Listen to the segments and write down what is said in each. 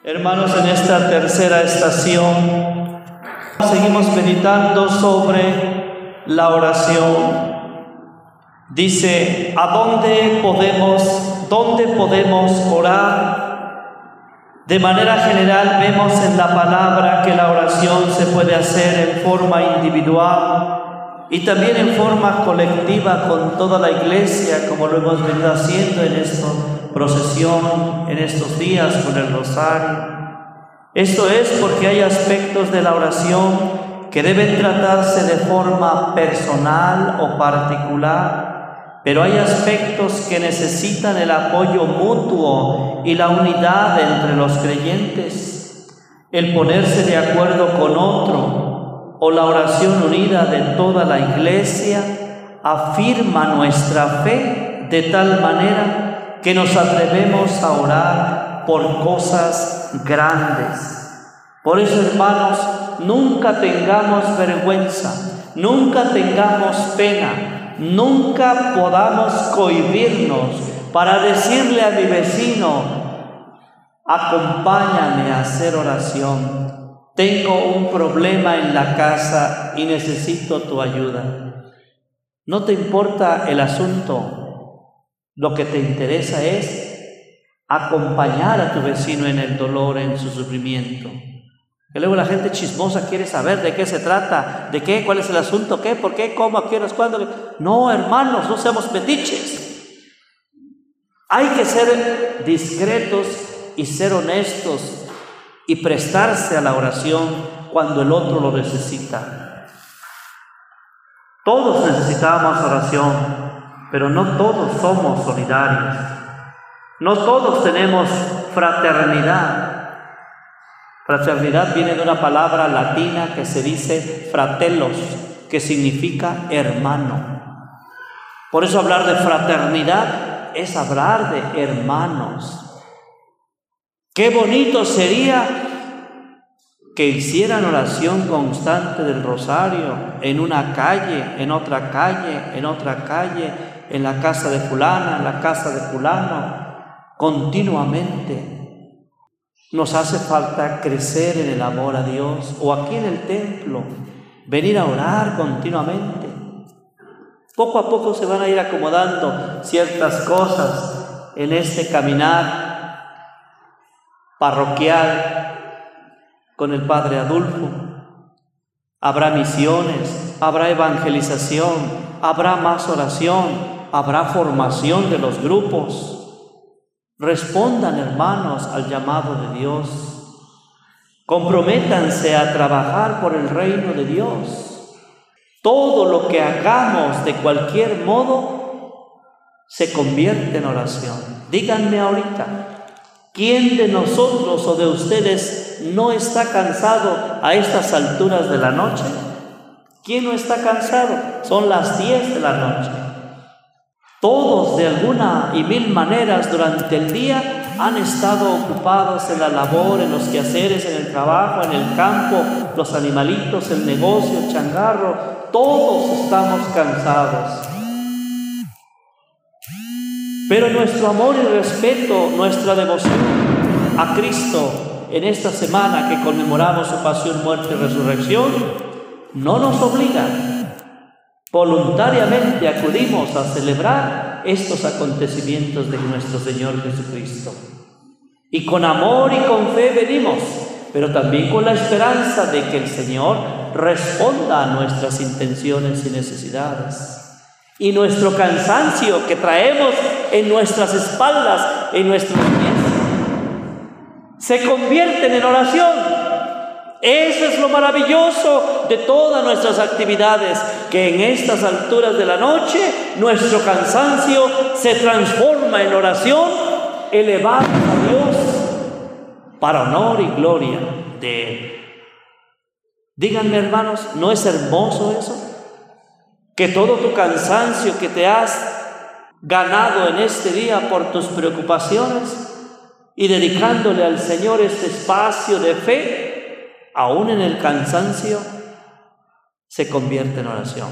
Hermanos, en esta tercera estación seguimos meditando sobre la oración. Dice, ¿dónde podemos orar? De manera general vemos en la palabra que la oración se puede hacer en forma individual y también en forma colectiva con toda la iglesia, como lo hemos venido haciendo en esta procesión, en estos días con el rosario. Esto es porque hay aspectos de la oración que deben tratarse de forma personal o particular, pero hay aspectos que necesitan el apoyo mutuo y la unidad entre los creyentes, el ponerse de acuerdo con otro o la oración unida de toda la iglesia afirma nuestra fe de tal manera que nos atrevemos a orar por cosas grandes. Por eso, hermanos, nunca tengamos vergüenza, nunca tengamos pena, nunca podamos cohibirnos para decirle a mi vecino: acompáñame a hacer oración, tengo un problema en la casa y necesito tu ayuda. No te importa el asunto, lo que te interesa es acompañar a tu vecino en el dolor, en su sufrimiento. Que luego la gente chismosa quiere saber de qué se trata, de qué, cuál es el asunto, qué, por qué, cómo, a qué horas, cuándo. No, hermanos, no seamos metiches. Hay que ser discretos y ser honestos y prestarse a la oración cuando el otro lo necesita. Todos necesitamos oración, pero no todos somos solidarios. No todos tenemos fraternidad. Fraternidad viene de una palabra latina que se dice fratellos, que significa hermano. Por eso hablar de fraternidad es hablar de hermanos. Qué bonito sería que hicieran oración constante del rosario en una calle, en otra calle, en otra calle, en la casa de fulana, en la casa de fulano, continuamente. Nos hace falta crecer en el amor a Dios, o aquí en el templo, venir a orar continuamente. Poco a poco se van a ir acomodando ciertas cosas en este caminar parroquial con el Padre Adulfo. Habrá misiones, habrá evangelización, habrá más oración, habrá formación de los grupos. Respondan, hermanos, al llamado de Dios. Comprométanse a trabajar por el reino de Dios. Todo lo que hagamos de cualquier modo se convierte en oración. Díganme ahorita, ¿quién de nosotros o de ustedes no está cansado a estas alturas de la noche? ¿Quién no está cansado? Son las 10 de la noche. Todos de alguna y mil maneras durante el día han estado ocupados en la labor, en los quehaceres, en el trabajo, en el campo, los animalitos, el negocio, el changarro. Todos estamos cansados. Pero nuestro amor y respeto, nuestra devoción a Cristo en esta semana que conmemoramos su pasión, muerte y resurrección, no nos obliga. Voluntariamente acudimos a celebrar estos acontecimientos de nuestro Señor Jesucristo. Y con amor y con fe venimos, pero también con la esperanza de que el Señor responda a nuestras intenciones y necesidades. Y nuestro cansancio que traemos en nuestras espaldas, en nuestros pies, se convierten en oración. Eso es lo maravilloso de todas nuestras actividades, que en estas alturas de la noche nuestro cansancio se transforma en oración, elevada a Dios para honor y gloria de Él. Díganme, hermanos, ¿no es hermoso eso? Que todo tu cansancio que te has ganado en este día por tus preocupaciones y dedicándole al Señor este espacio de fe, aún en el cansancio, se convierte en oración.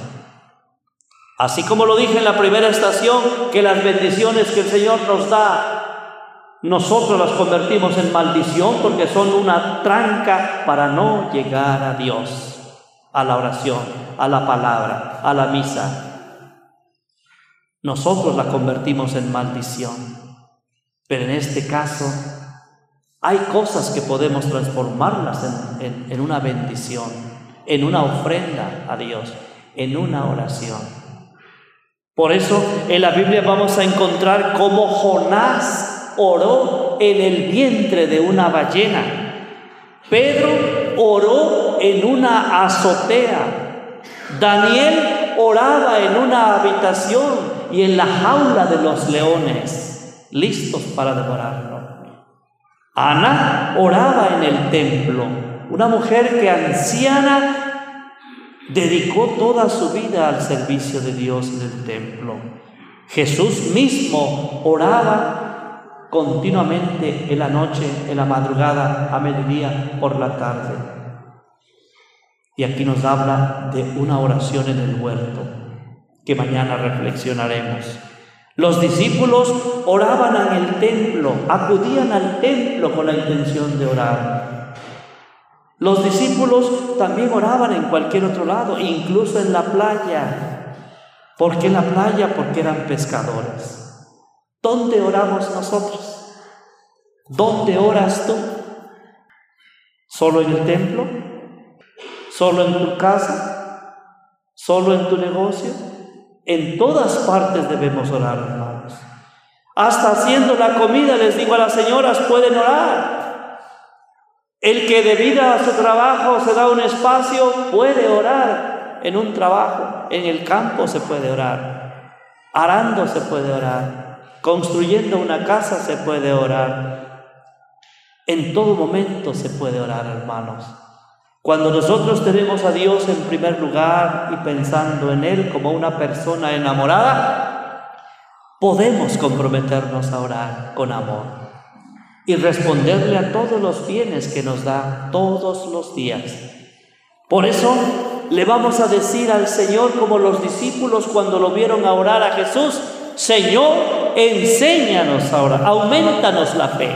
Así como lo dije en la primera estación, que las bendiciones que el Señor nos da Nosotros las convertimos en maldición porque son una tranca para no llegar a Dios, a la oración, a la palabra, a la misa. Nosotros la convertimos en maldición. Pero en este caso hay cosas que podemos transformarlas en una bendición, en una ofrenda a Dios, en una oración. Por eso en la Biblia vamos a encontrar cómo Jonás oró en el vientre de una ballena. Pedro oró en una azotea. Daniel oraba en una habitación y en la jaula de los leones, listos para devorarlo. Ana oraba en el templo, una mujer que anciana dedicó toda su vida al servicio de Dios en el templo. Jesús mismo oraba continuamente en la noche, en la madrugada, a mediodía, por la tarde. Y aquí nos habla de una oración en el huerto, que mañana reflexionaremos. Los discípulos oraban en el templo, acudían al templo con la intención de orar. Los discípulos también oraban en cualquier otro lado, incluso en la playa. ¿Por qué en la playa? Porque eran pescadores. ¿Dónde oramos nosotros? ¿Dónde oras tú? ¿Solo en el templo? ¿Solo en tu casa? ¿Solo en tu negocio? En todas partes debemos orar, hermanos. Hasta haciendo la comida, les digo a las señoras, pueden orar. El que debido a su trabajo se da un espacio, puede orar en un trabajo. En el campo se puede orar. Arando se puede orar. Construyendo una casa se puede orar. En todo momento se puede orar, hermanos. Cuando nosotros tenemos a Dios en primer lugar y pensando en Él como una persona enamorada, podemos comprometernos a orar con amor y responderle a todos los bienes que nos da todos los días. Por eso le vamos a decir al Señor, como los discípulos cuando lo vieron a orar a Jesús: Señor, enséñanos a orar, aumentanos la fe.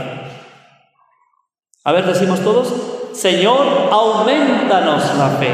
A ver, decimos todos: Señor, aumentanos la fe.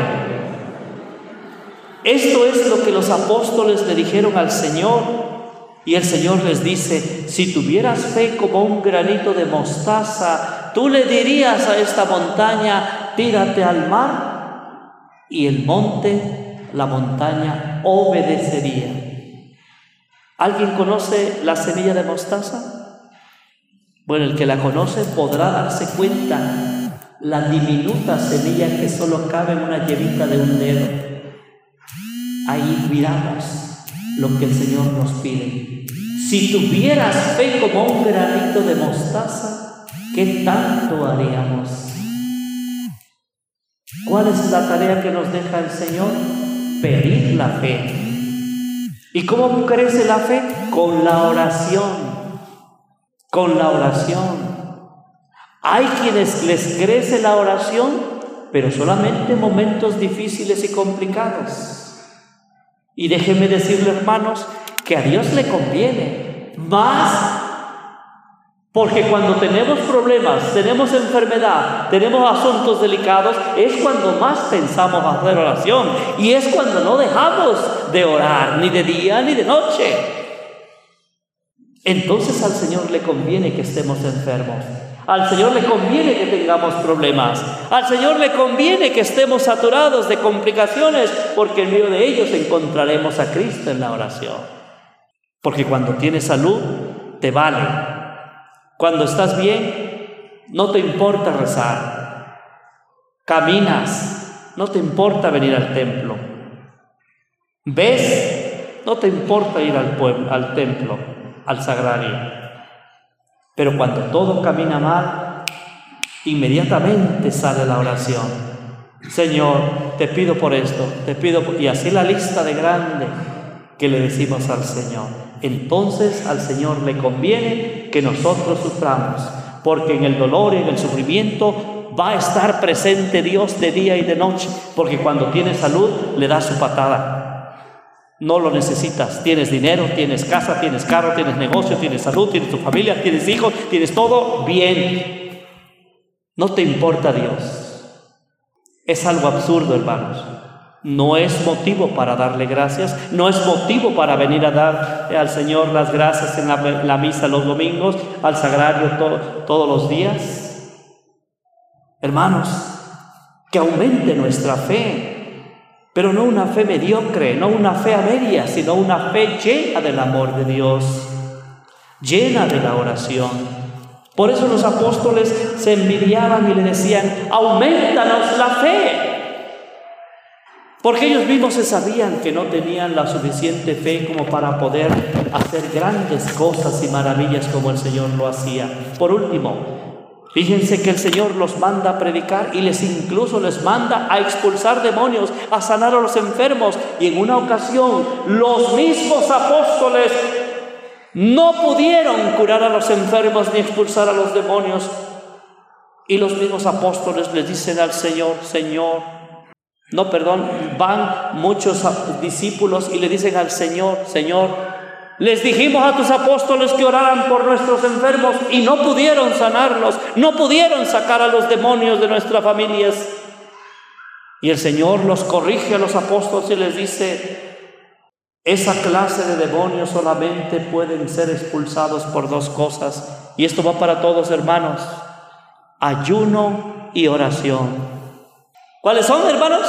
Esto es lo que los apóstoles le dijeron al Señor, y el Señor les dice: si tuvieras fe como un granito de mostaza, tú le dirías a esta montaña: tírate al mar, y el monte, la montaña, obedecería. ¿Alguien conoce la semilla de mostaza? Bueno, el que la conoce podrá darse cuenta la diminuta semilla que solo cabe en una yemita de un dedo. Ahí miramos lo que el Señor nos pide. Si tuvieras fe como un granito de mostaza, ¿qué tanto haríamos? ¿Cuál es la tarea que nos deja el Señor? Pedir la fe. ¿Y cómo crece la fe? Con la oración. Con la oración. Hay quienes les crece la oración, pero solamente en momentos difíciles y complicados. Y déjenme decirle, hermanos, que a Dios le conviene más, porque cuando tenemos problemas, tenemos enfermedad, tenemos asuntos delicados, es cuando más pensamos hacer oración, y es cuando no dejamos de orar, ni de día ni de noche. Entonces al Señor le conviene que estemos enfermos. Al Señor le conviene que tengamos problemas. Al Señor le conviene que estemos saturados de complicaciones, porque en medio de ellos encontraremos a Cristo en la oración. Porque cuando tienes salud, te vale. Cuando estás bien, no te importa rezar. Caminas, no te importa venir al templo. Ves, no te importa ir al templo, al sagrario. Pero cuando todo camina mal, inmediatamente sale la oración. Señor, te pido por esto, te pido por... Y así la lista de grande que le decimos al Señor. Entonces al Señor le conviene que nosotros suframos, porque en el dolor y en el sufrimiento va a estar presente Dios de día y de noche, porque cuando tiene salud le da su patada. No lo necesitas. Tienes dinero, tienes casa, tienes carro, tienes negocio, tienes salud, tienes tu familia, tienes hijos, tienes todo bien. No te importa Dios. Es algo absurdo, hermanos. No es motivo para darle gracias, no es motivo para venir a dar al Señor las gracias en la misa los domingos, al sagrario todos los días. Hermanos, que aumente nuestra fe, pero no una fe mediocre, no una fe a medias, sino una fe llena del amor de Dios, llena de la oración. Por eso los apóstoles se envidiaban y le decían: aumentanos la fe. Porque ellos mismos se sabían que no tenían la suficiente fe como para poder hacer grandes cosas y maravillas como el Señor lo hacía. Por último, fíjense que el Señor los manda a predicar y incluso les manda a expulsar demonios, a sanar a los enfermos. Y en una ocasión, los mismos apóstoles no pudieron curar a los enfermos ni expulsar a los demonios. Y los mismos apóstoles le dicen al Señor: van muchos discípulos y le dicen al Señor: Señor, les dijimos a tus apóstoles que oraran por nuestros enfermos y no pudieron sanarlos, no pudieron sacar a los demonios de nuestras familias. Y el Señor los corrige a los apóstoles y les dice: esa clase de demonios solamente pueden ser expulsados por dos cosas. Y esto va para todos, hermanos: ayuno y oración. ¿Cuáles son, hermanos?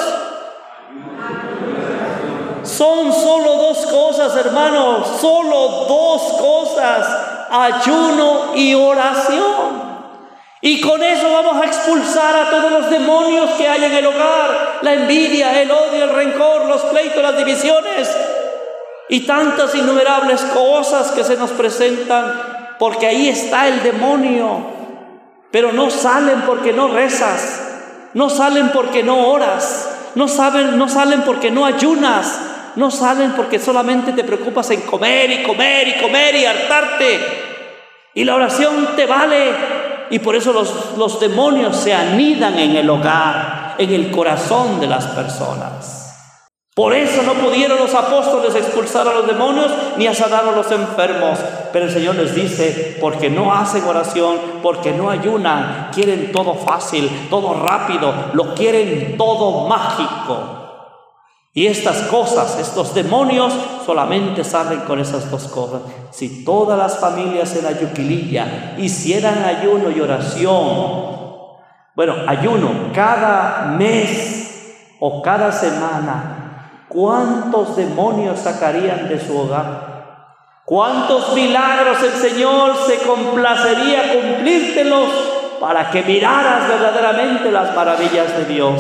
Son solo dos cosas, hermanos, solo dos cosas: ayuno y oración. Y con eso vamos a expulsar a todos los demonios que hay en el hogar: la envidia, el odio, el rencor, los pleitos, las divisiones y tantas innumerables cosas que se nos presentan, porque ahí está el demonio. Pero no salen porque no rezas, no salen porque no oras, no salen porque no ayunas, no salen porque solamente te preocupas en comer y comer y comer y hartarte. Y la oración te vale. Y por eso los demonios se anidan en el hogar, en el corazón de las personas. Por eso no pudieron los apóstoles expulsar a los demonios ni a sanar a los enfermos. Pero el Señor les dice: porque no hacen oración, porque no ayunan, quieren todo fácil, todo rápido, lo quieren todo mágico. Y estas cosas, estos demonios, solamente salen con esas dos cosas. Si todas las familias en Ayuquililla hicieran ayuno y oración, ayuno cada mes o cada semana, ¿cuántos demonios sacarían de su hogar? ¿Cuántos milagros el Señor se complacería cumplírtelos para que miraras verdaderamente las maravillas de Dios?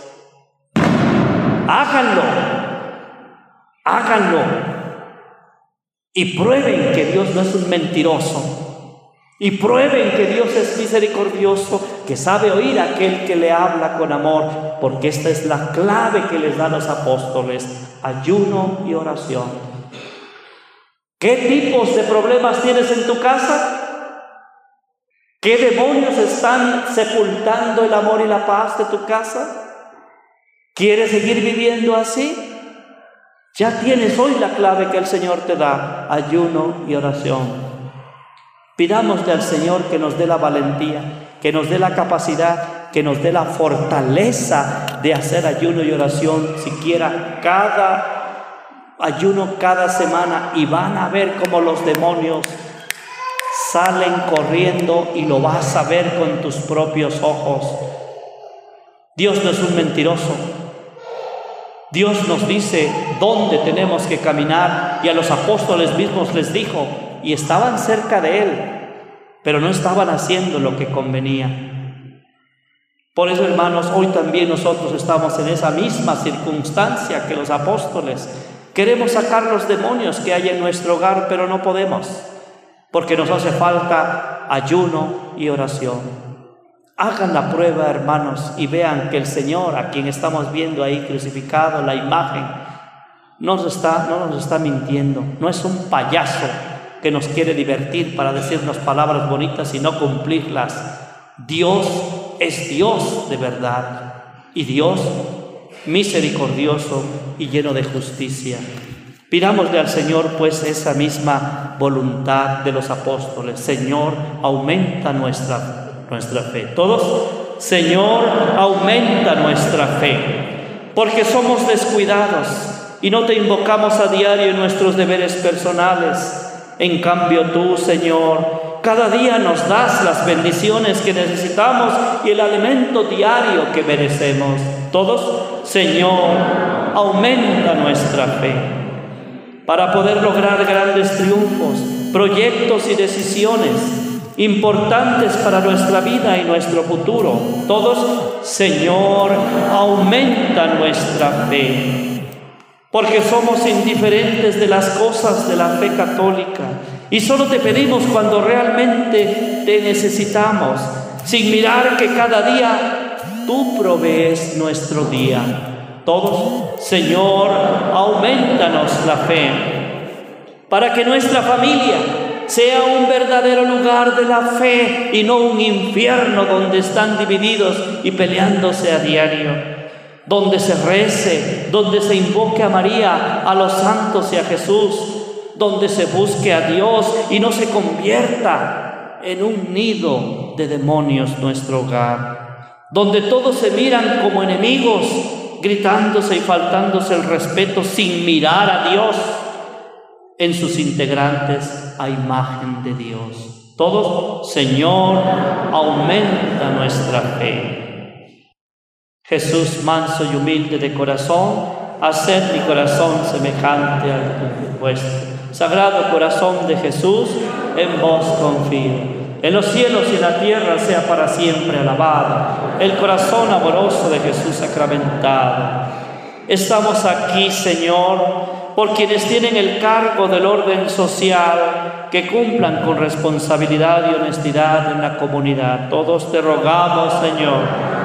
Háganlo y prueben que Dios no es un mentiroso, y prueben que Dios es misericordioso, que sabe oír a aquel que le habla con amor, porque esta es la clave que les dan los apóstoles: ayuno y oración. ¿Qué tipos de problemas tienes en tu casa? ¿Qué demonios están sepultando el amor y la paz de tu casa? ¿Quieres seguir viviendo así? Ya tienes hoy la clave que el Señor te da: ayuno y oración. Pidámosle al Señor que nos dé la valentía, que nos dé la capacidad, que nos dé la fortaleza de hacer ayuno y oración, siquiera cada ayuno cada semana, y van a ver cómo los demonios salen corriendo y lo vas a ver con tus propios ojos. Dios no es un mentiroso. Dios nos dice dónde tenemos que caminar, y a los apóstoles mismos les dijo, y estaban cerca de Él, pero no estaban haciendo lo que convenía. Por eso, hermanos, hoy también nosotros estamos en esa misma circunstancia que los apóstoles. Queremos sacar los demonios que hay en nuestro hogar, pero no podemos, porque nos hace falta ayuno y oración. Hagan la prueba, hermanos, y vean que el Señor, a quien estamos viendo ahí crucificado, la imagen, no nos está mintiendo. No es un payaso que nos quiere divertir para decirnos palabras bonitas y no cumplirlas. Dios es Dios de verdad, y Dios misericordioso y lleno de justicia. Pidámosle al Señor pues esa misma voluntad de los apóstoles. Señor, aumenta nuestra fe. Todos, Señor, aumenta nuestra fe, porque somos descuidados y no te invocamos a diario en nuestros deberes personales. En cambio tú, Señor, cada día nos das las bendiciones que necesitamos y el alimento diario que merecemos. Todos, Señor, aumenta nuestra fe para poder lograr grandes triunfos, proyectos y decisiones importantes para nuestra vida y nuestro futuro. Todos, Señor, aumenta nuestra fe, porque somos indiferentes de las cosas de la fe católica y solo te pedimos cuando realmente te necesitamos, sin mirar que cada día tú provees nuestro día. Todos, Señor, aumentanos la fe, para que nuestra familia sea un verdadero lugar de la fe y no un infierno donde están divididos y peleándose a diario, donde se rece, donde se invoque a María, a los santos y a Jesús, donde se busque a Dios y no se convierta en un nido de demonios nuestro hogar, donde todos se miran como enemigos, gritándose y faltándose el respeto sin mirar a Dios en sus integrantes a imagen de Dios. Todos, Señor, aumenta nuestra fe. Jesús, manso y humilde de corazón, haced mi corazón semejante al vuestro. Sagrado corazón de Jesús, en vos confío. En los cielos y en la tierra sea para siempre alabado el corazón amoroso de Jesús sacramentado. Estamos aquí, Señor, por quienes tienen el cargo del orden social, que cumplan con responsabilidad y honestidad en la comunidad. Todos te rogamos, Señor,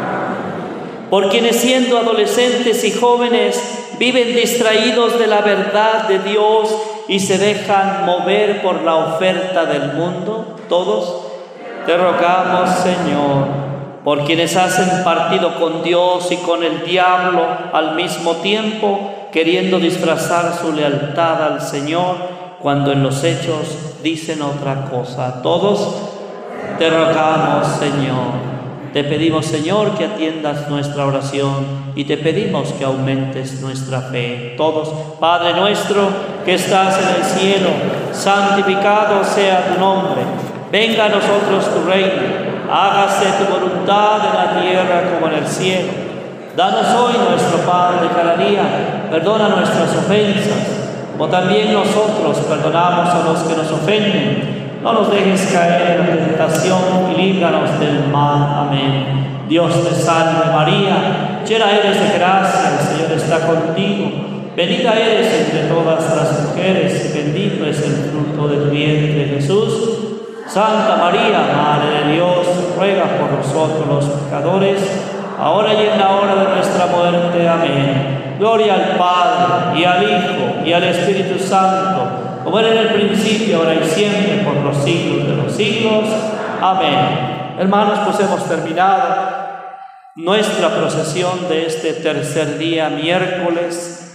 por quienes siendo adolescentes y jóvenes viven distraídos de la verdad de Dios y se dejan mover por la oferta del mundo. Todos te rogamos, Señor, por quienes hacen partido con Dios y con el diablo al mismo tiempo, queriendo disfrazar su lealtad al Señor cuando en los hechos dicen otra cosa. Todos te rogamos, Señor. Te pedimos, Señor, que atiendas nuestra oración y te pedimos que aumentes nuestra fe. Todos, Padre nuestro que estás en el cielo, santificado sea tu nombre. Venga a nosotros tu reino, hágase tu voluntad en la tierra como en el cielo. Danos hoy nuestro pan de cada día, perdona nuestras ofensas, como también nosotros perdonamos a los que nos ofenden. No nos dejes caer en la tentación y líbranos del mal. Amén. Dios te salve María, llena eres de gracia, el Señor está contigo. Bendita eres entre todas las mujeres y bendito es el fruto de tu vientre, Jesús. Santa María, Madre de Dios, ruega por nosotros los pecadores, ahora y en la hora de nuestra muerte. Amén. Gloria al Padre, y al Hijo, y al Espíritu Santo, como era en el principio, ahora y siempre, por los siglos de los siglos. Amén. Hermanos, pues hemos terminado nuestra procesión de este tercer día, miércoles